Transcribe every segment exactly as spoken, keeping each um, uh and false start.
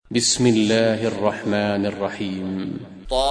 بسم الله الرحمن الرحيم.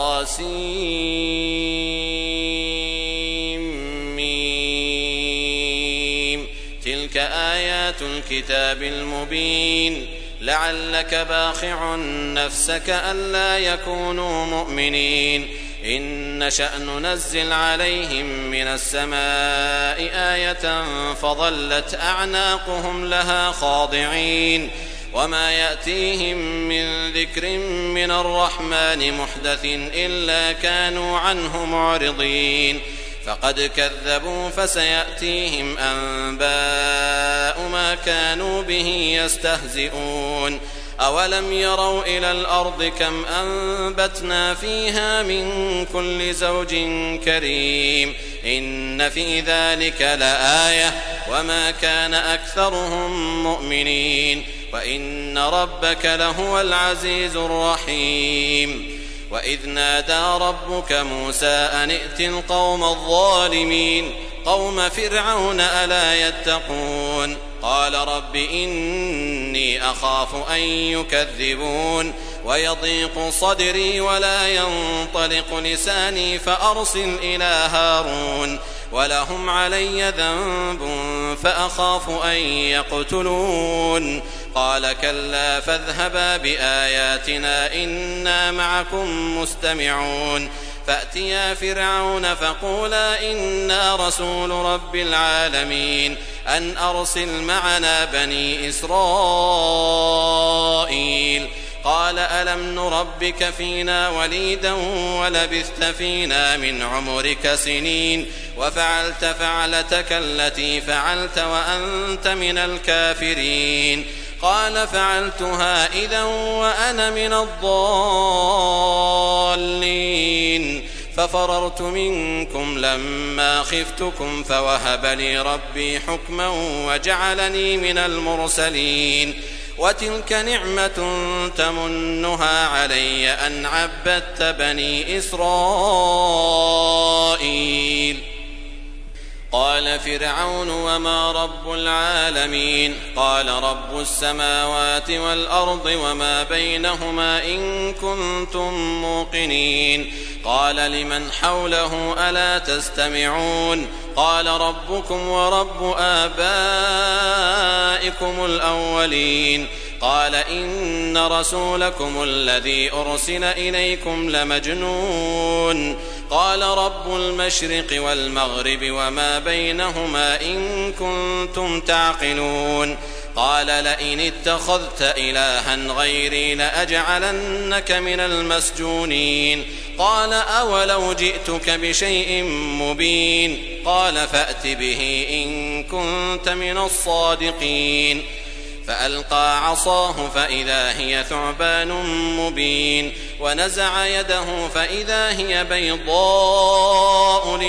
طاسيم. تلك آيات الكتاب المبين. لعلك باخع نفسك ألا يكونوا مؤمنين إن نشأ ننزل عليهم من السماء آية فظلت أعناقهم لها خاضعين وما يأتيهم من ذكر من الرحمن محدث إلا كانوا عنه معرضين فقد كذبوا فسيأتيهم أنباء ما كانوا به يستهزئون أولم يروا إلى الأرض كم أنبتنا فيها من كل زوج كريم إن في ذلك لآية وما كان أكثرهم مؤمنين وإن ربك لهو العزيز الرحيم. وإذ نادى ربك موسى أن ائت القوم الظالمين قوم فرعون ألا يتقون قال رب إني أخاف أن يكذبون ويضيق صدري ولا ينطلق لساني فأرسل إلى هارون ولهم علي ذنب فأخاف أن يقتلون قال كلا فاذهبا بآياتنا إنا معكم مستمعون فأتيا فرعون فقولا إنا رسول رب العالمين أن أرسل معنا بني إسرائيل قال ألم نربك فينا وليدا ولبثت فينا من عمرك سنين وفعلت فعلتك التي فعلت وأنت من الكافرين قال فعلتها إذا وأنا من الضالين ففررت منكم لما خفتكم فوهب لي ربي حكما وجعلني من المرسلين وتلك نعمة تمنها علي أن عبدت بني إسرائيل. قال فرعون وما رب العالمين قال رب السماوات والأرض وما بينهما إن كنتم موقنين قال لمن حوله ألا تستمعون قال ربكم ورب آبائكم الأولين قال إن رسولكم الذي أرسل إليكم لمجنون قال رب المشرق والمغرب وما بينهما إن كنتم تعقلون قال لئن اتخذت إلها غيري لأجعلنك من المسجونين قال أولو جئتك بشيء مبين قال فأت به إن كنت من الصادقين فألقى عصاه فإذا هي ثعبان مبين ونزع يده فإذا هي بيضاء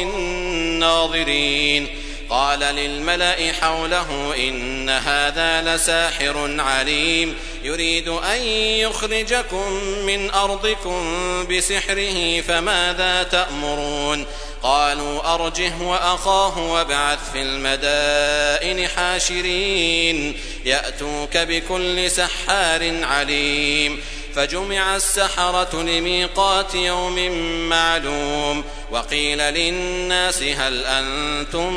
للناظرين قال للملأ حوله إن هذا لساحر عليم يريد أن يخرجكم من أرضكم بسحره فماذا تأمرون قالوا أرجه وأخاه وابعث في المدائن حاشرين يأتوك بكل سحار عليم فجمع السحرة لميقات يوم معلوم وقيل للناس هل أنتم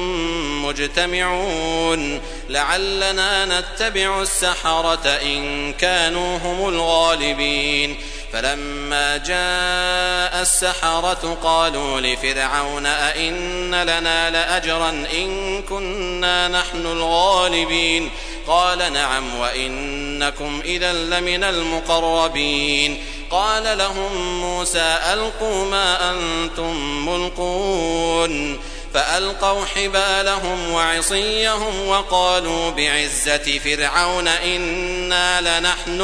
مجتمعون لعلنا نتبع السحرة إن كانوا هم الغالبين فلما جاء السحرة قالوا لفرعون أئن لنا لأجرا إن كنا نحن الغالبين قال نعم وإنكم إذا لمن المقربين قال لهم موسى ألقوا ما أنتم ملقون فألقوا حبالهم وعصيهم وقالوا بعزة فرعون إنا لنحن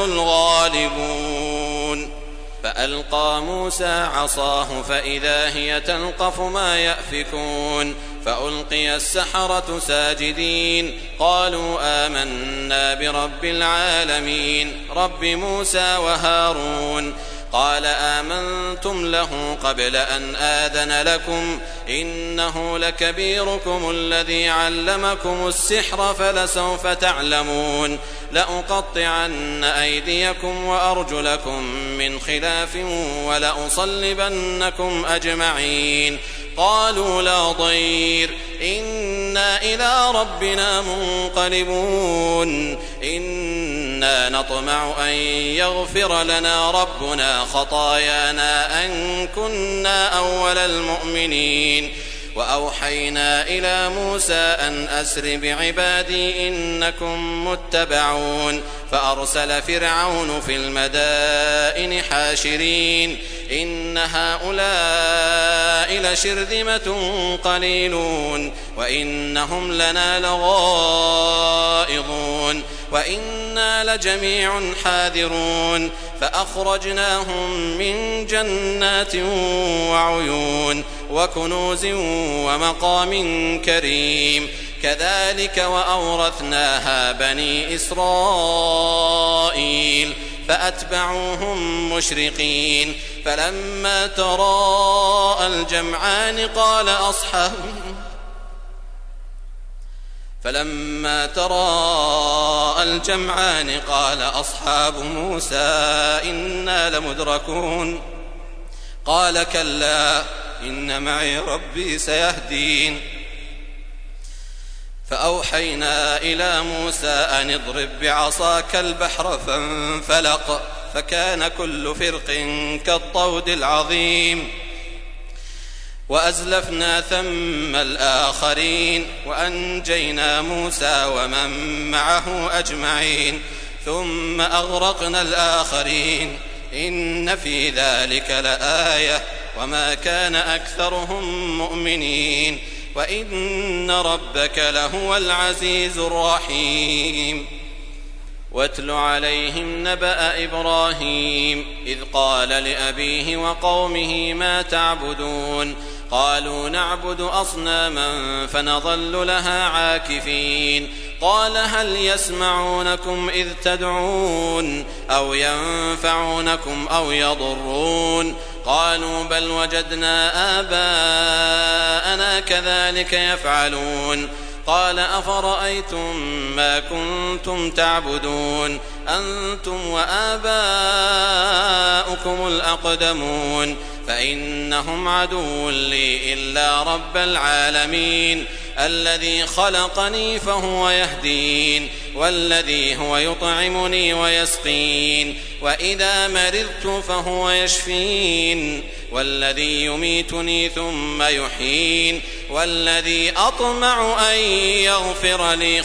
الغالبون فألقى موسى عصاه فإذا هي تلقف ما يأفكون فألقي السحرة ساجدين قالوا آمنا برب العالمين رب موسى وهارون قال آمنتم له قبل أن آذن لكم إنه لكبيركم الذي علمكم السحر فلسوف تعلمون لأقطعن أيديكم وأرجلكم من خلاف ولأصلبنكم أجمعين قالوا لا ضير إنا إلى ربنا منقلبون إنا نطمع أن يغفر لنا ربنا خطايانا أن كنا أول المؤمنين وأوحينا إلى موسى أن أسر بعبادي إنكم متبعون فأرسل فرعون في المدائن حاشرين إن هؤلاء لشرذمة قليلون وإنهم لنا لغائظون وإنا لجميع حاذرون فأخرجناهم من جنات وعيون وكنوز ومقام كريم كذلك وأورثناها بني إسرائيل فأتبعوهم مشرقين فلما تراءى الجمعان قال أصحاب فلما تراءى الجمعان قال أصحاب موسى إنا لمدركون قال كلا إن معي ربي سيهدين فأوحينا إلى موسى أن اضرب بعصاك البحر فانفلق فكان كل فرق كالطود العظيم وأزلفنا ثم الآخرين وأنجينا موسى ومن معه أجمعين ثم أغرقنا الآخرين إن في ذلك لآية وما كان أكثرهم مؤمنين وإن ربك لهو العزيز الرحيم واتل عليهم نبأ إبراهيم إذ قال لأبيه وقومه ما تعبدون قالوا نعبد أصناما فنظل لها عاكفين قال هل يسمعونكم إذ تدعون أو ينفعونكم أو يضرون قالوا بل وجدنا آباءنا كذلك يفعلون قال أفرأيتم ما كنتم تعبدون أنتم وآباؤكم الأقدمون فإنهم عدو لي إلا رب العالمين الذي خلقني فهو يهدين والذي هو يطعمني ويسقين وإذا مرضت فهو يشفين والذي يميتني ثم يحيين والذي أطمع أن يغفر لي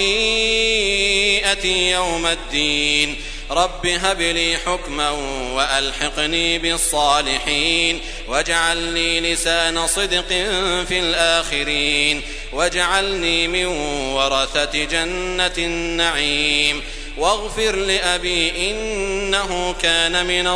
خطيئتي يوم الدين رب هب لي حكما وألحقني بالصالحين واجعل لي لسان صدق في الآخرين واجعلني من ورثة جنة النعيم واغفر لأبي إنه كان من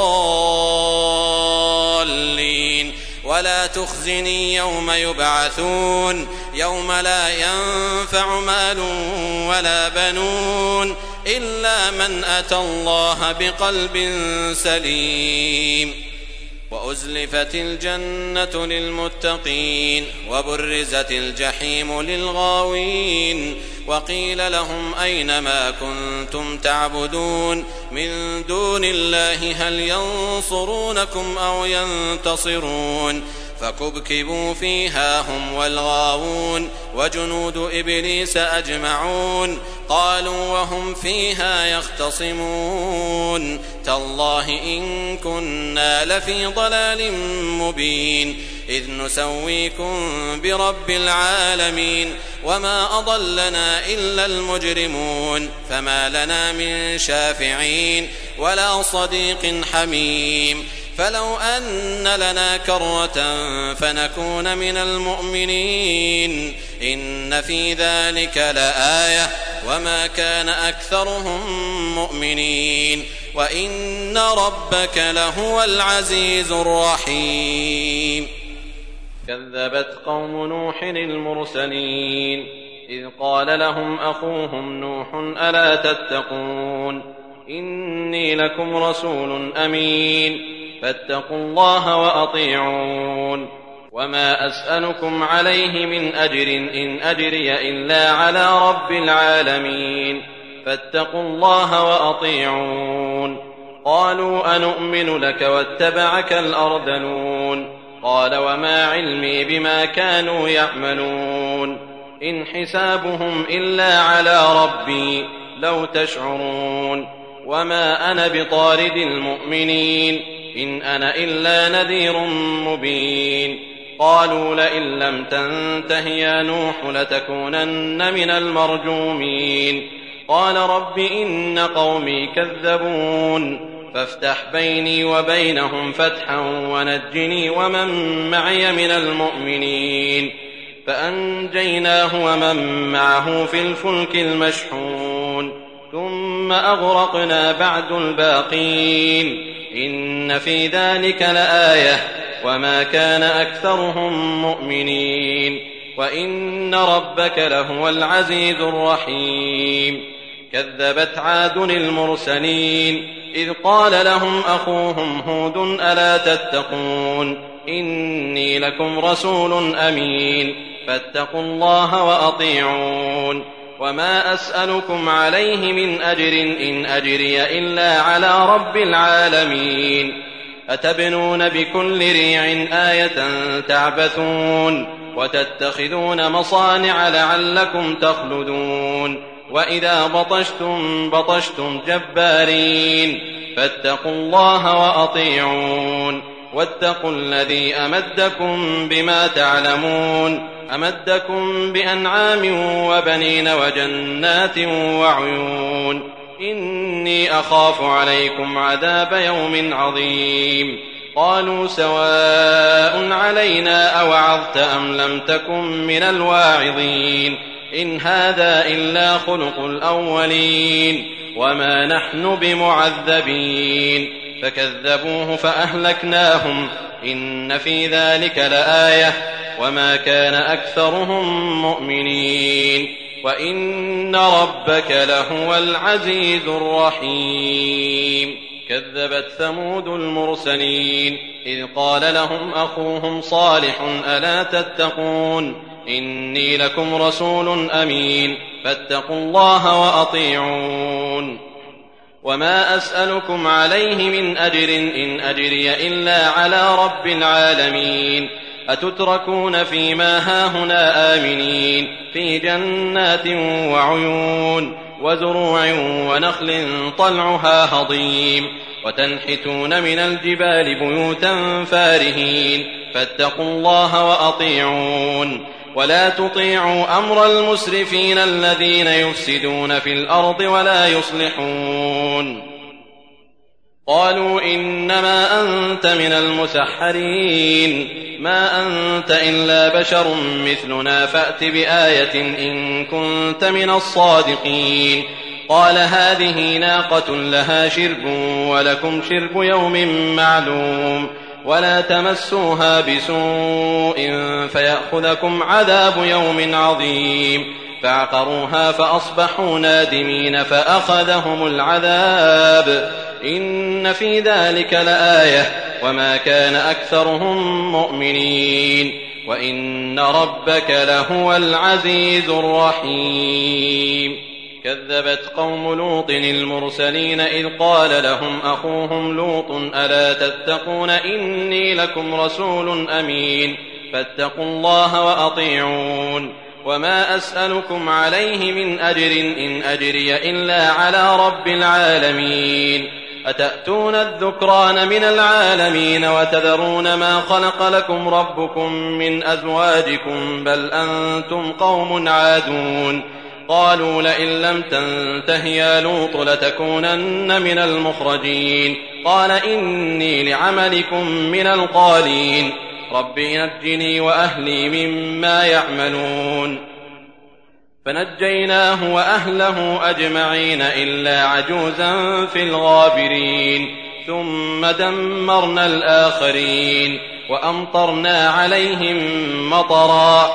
الضالين ولا تخزني يوم يبعثون يوم لا ينفع مال ولا بنون إلا من أتى الله بقلب سليم وأزلفت الجنة للمتقين وبرزت الجحيم للغاوين وقيل لهم أين ما كنتم تعبدون من دون الله هل ينصرونكم أو ينتصرون فكبكبوا فيها هم والغاوون وجنود إبليس أجمعون قالوا وهم فيها يختصمون تالله إن كنا لفي ضلال مبين إذ نسويكم برب العالمين وما أضلنا إلا المجرمون فما لنا من شافعين ولا صديق حميم فلو أن لنا كرة فنكون من المؤمنين إن في ذلك لآية وما كان أكثرهم مؤمنين وإن ربك لهو العزيز الرحيم كذبت قوم نوح المرسلين إذ قال لهم أخوهم نوح ألا تتقون إني لكم رسول أمين فاتقوا الله وأطيعون وما أسألكم عليه من أجر إن أجري إلا على رب العالمين فاتقوا الله وأطيعون قالوا أنؤمن لك واتبعك الأرذلون قال وما علمي بما كانوا يعملون إن حسابهم إلا على ربي لو تشعرون وما أنا بطارد المؤمنين إن أنا إلا نذير مبين قالوا لئن لم تنته يا نوح لتكونن من المرجومين قال رب إن قومي كذبون فافتح بيني وبينهم فتحا ونجني ومن معي من المؤمنين فأنجيناه ومن معه في الفلك المشحون ثم أغرقنا بعد الباقين إن في ذلك لآية وما كان أكثرهم مؤمنين وإن ربك لهو العزيز الرحيم كذبت عاد المرسلين إذ قال لهم أخوهم هود ألا تتقون إني لكم رسول أمين فاتقوا الله وأطيعون وما أسألكم عليه من أجر إن أجري إلا على رب العالمين أتبنون بكل ريع آية تعبثون وتتخذون مصانع لعلكم تخلدون وإذا بطشتم بطشتم جبارين فاتقوا الله وأطيعون واتقوا الذي أمدكم بما تعلمون أمدكم بأنعام وبنين وجنات وعيون إني أخاف عليكم عذاب يوم عظيم قالوا سواء علينا أوعظت أم لم تكن من الواعظين إن هذا إلا خلق الأولين وما نحن بمعذبين فكذبوه فأهلكناهم إن في ذلك لآية وما كان أكثرهم مؤمنين وإن ربك لهو العزيز الرحيم كذبت ثمود المرسلين إذ قال لهم أخوهم صالح ألا تتقون إني لكم رسول أمين فاتقوا الله وأطيعون وما أسألكم عليه من أجر إن أجري إلا على رب العالمين أتتركون فيما هاهنا آمنين في جنات وعيون وزروع ونخل طلعها هضيم وتنحتون من الجبال بيوتا فارهين فاتقوا الله وأطيعون ولا تطيعوا أمر المسرفين الذين يفسدون في الأرض ولا يصلحون قالوا إنما أنت من المسحرين ما أنت إلا بشر مثلنا فأت بآية إن كنت من الصادقين قال هذه ناقة لها شرب ولكم شرب يوم معلوم ولا تمسوها بسوء فيأخذكم عذاب يوم عظيم فعقروها فأصبحوا نادمين فأخذهم العذاب إن في ذلك لآية وما كان أكثرهم مؤمنين وإن ربك لهو العزيز الرحيم كذبت قوم لوط المرسلين إذ قال لهم أخوهم لوط ألا تتقون إني لكم رسول أمين فاتقوا الله وأطيعون وما أسألكم عليه من أجر إن أجري إلا على رب العالمين أتأتون الذكران من العالمين وتذرون ما خلق لكم ربكم من أزواجكم بل أنتم قوم عادون قالوا لئن لم تنته يا لوط لتكونن من المخرجين قال إني لعملكم من القالين رب نجني وأهلي مما يعملون فنجيناه وأهله أجمعين إلا عجوزا في الغابرين ثم دمرنا الآخرين وأمطرنا عليهم مطرا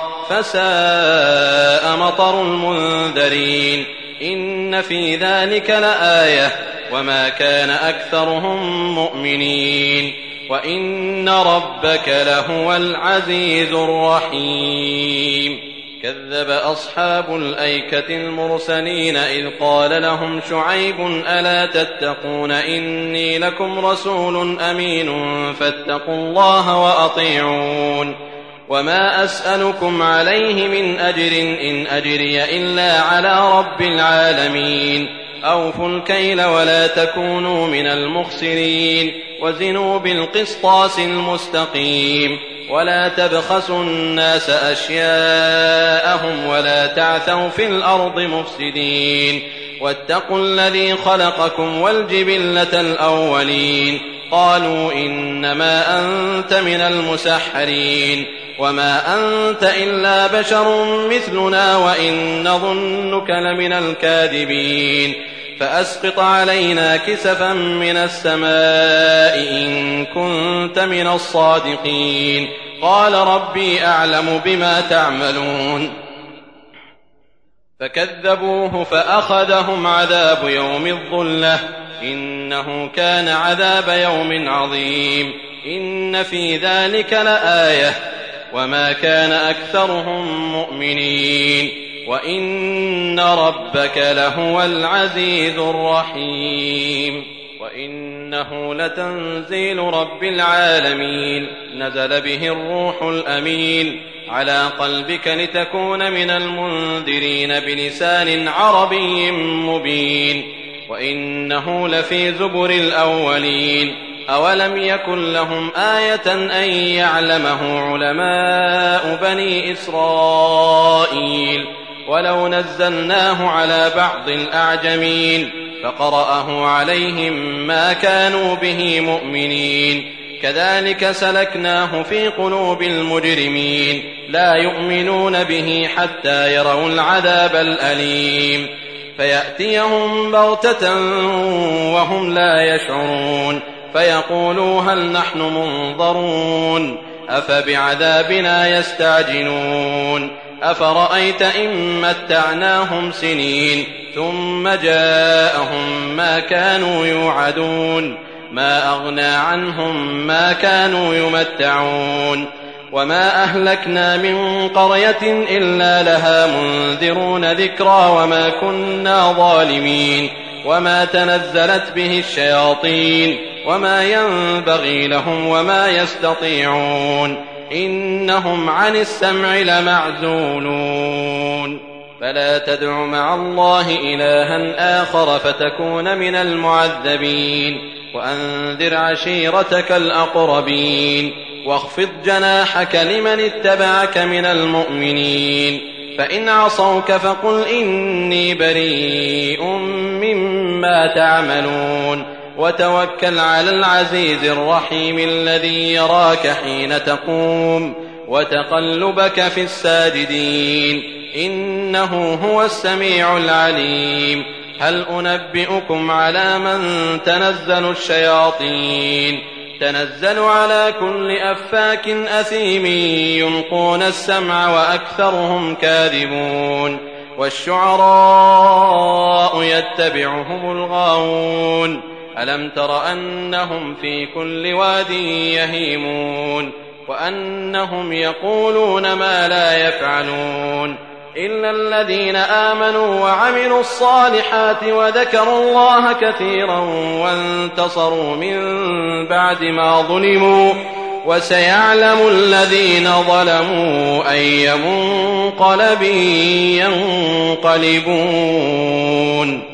فساء مطر المنذرين إن في ذلك لآية وما كان أكثرهم مؤمنين وإن ربك لهو العزيز الرحيم. كذب أصحاب الأيكة المرسلين إذ قال لهم شعيب ألا تتقون إني لكم رسول أمين فاتقوا الله وأطيعون وما أسألكم عليه من أجر إن أجري إلا على رب العالمين. أوفوا الكيل ولا تكونوا من المخسرين وزنوا بالقسطاس المستقيم ولا تبخسوا الناس أشياءهم ولا تعثوا في الأرض مفسدين واتقوا الذي خلقكم والجبلة الأولين. قالوا إنما أنت من المسحرين وما أنت إلا بشر مثلنا وإن نظنك لمن الكاذبين فأسقط علينا كسفا من السماء إن كنت من الصادقين. قال ربي أعلم بما تعملون فكذبوه فأخذهم عذاب يوم الظلة إنه كان عذاب يوم عظيم. إن في ذلك لآية وما كان أكثرهم مؤمنين وإن ربك لهو العزيز الرحيم. وإنه لتنزيل رب العالمين نزل به الروح الأمين على قلبك لتكون من المنذرين بلسان عربي مبين وإنه لفي زبر الأولين. أولم يكن لهم آية أن يعلمه علماء بني إسرائيل ولو نزلناه على بعض الأعجمين فقرأه عليهم ما كانوا به مؤمنين كذلك سلكناه في قلوب المجرمين لا يؤمنون به حتى يروا العذاب الأليم فيأتيهم بغتة وهم لا يشعرون فيقولوا هل نحن منظرون أفبعذابنا يستعجلون أفرأيت إن متعناهم سنين ثم جاءهم ما كانوا يوعدون ما أغنى عنهم ما كانوا يمتعون وما أهلكنا من قرية إلا لها منذرون ذكرى وما كنا ظالمين وما تنزلت به الشياطين وما ينبغي لهم وما يستطيعون إنهم عن السمع لمعزولون. فلا تدع مع الله إلها آخر فتكون من المعذبين وأنذر عشيرتك الأقربين واخفض جناحك لمن اتبعك من المؤمنين فإن عصوك فقل إني بريء مما تعملون وتوكل على العزيز الرحيم الذي يراك حين تقوم وتقلبك في الساجدين إنه هو السميع العليم. هل أنبئكم على من تنزل الشياطين تنزل على كل أفاك أثيم يلقون السمع وأكثرهم كاذبون والشعراء يتبعهم الغاوون ألم تر أنهم في كل واد يهيمون وأنهم يقولون ما لا يفعلون إلا الذين آمنوا وعملوا الصالحات وذكروا الله كثيرا وانتصروا من بعد ما ظلموا وسيعلم الذين ظلموا أي منقلب ينقلبون.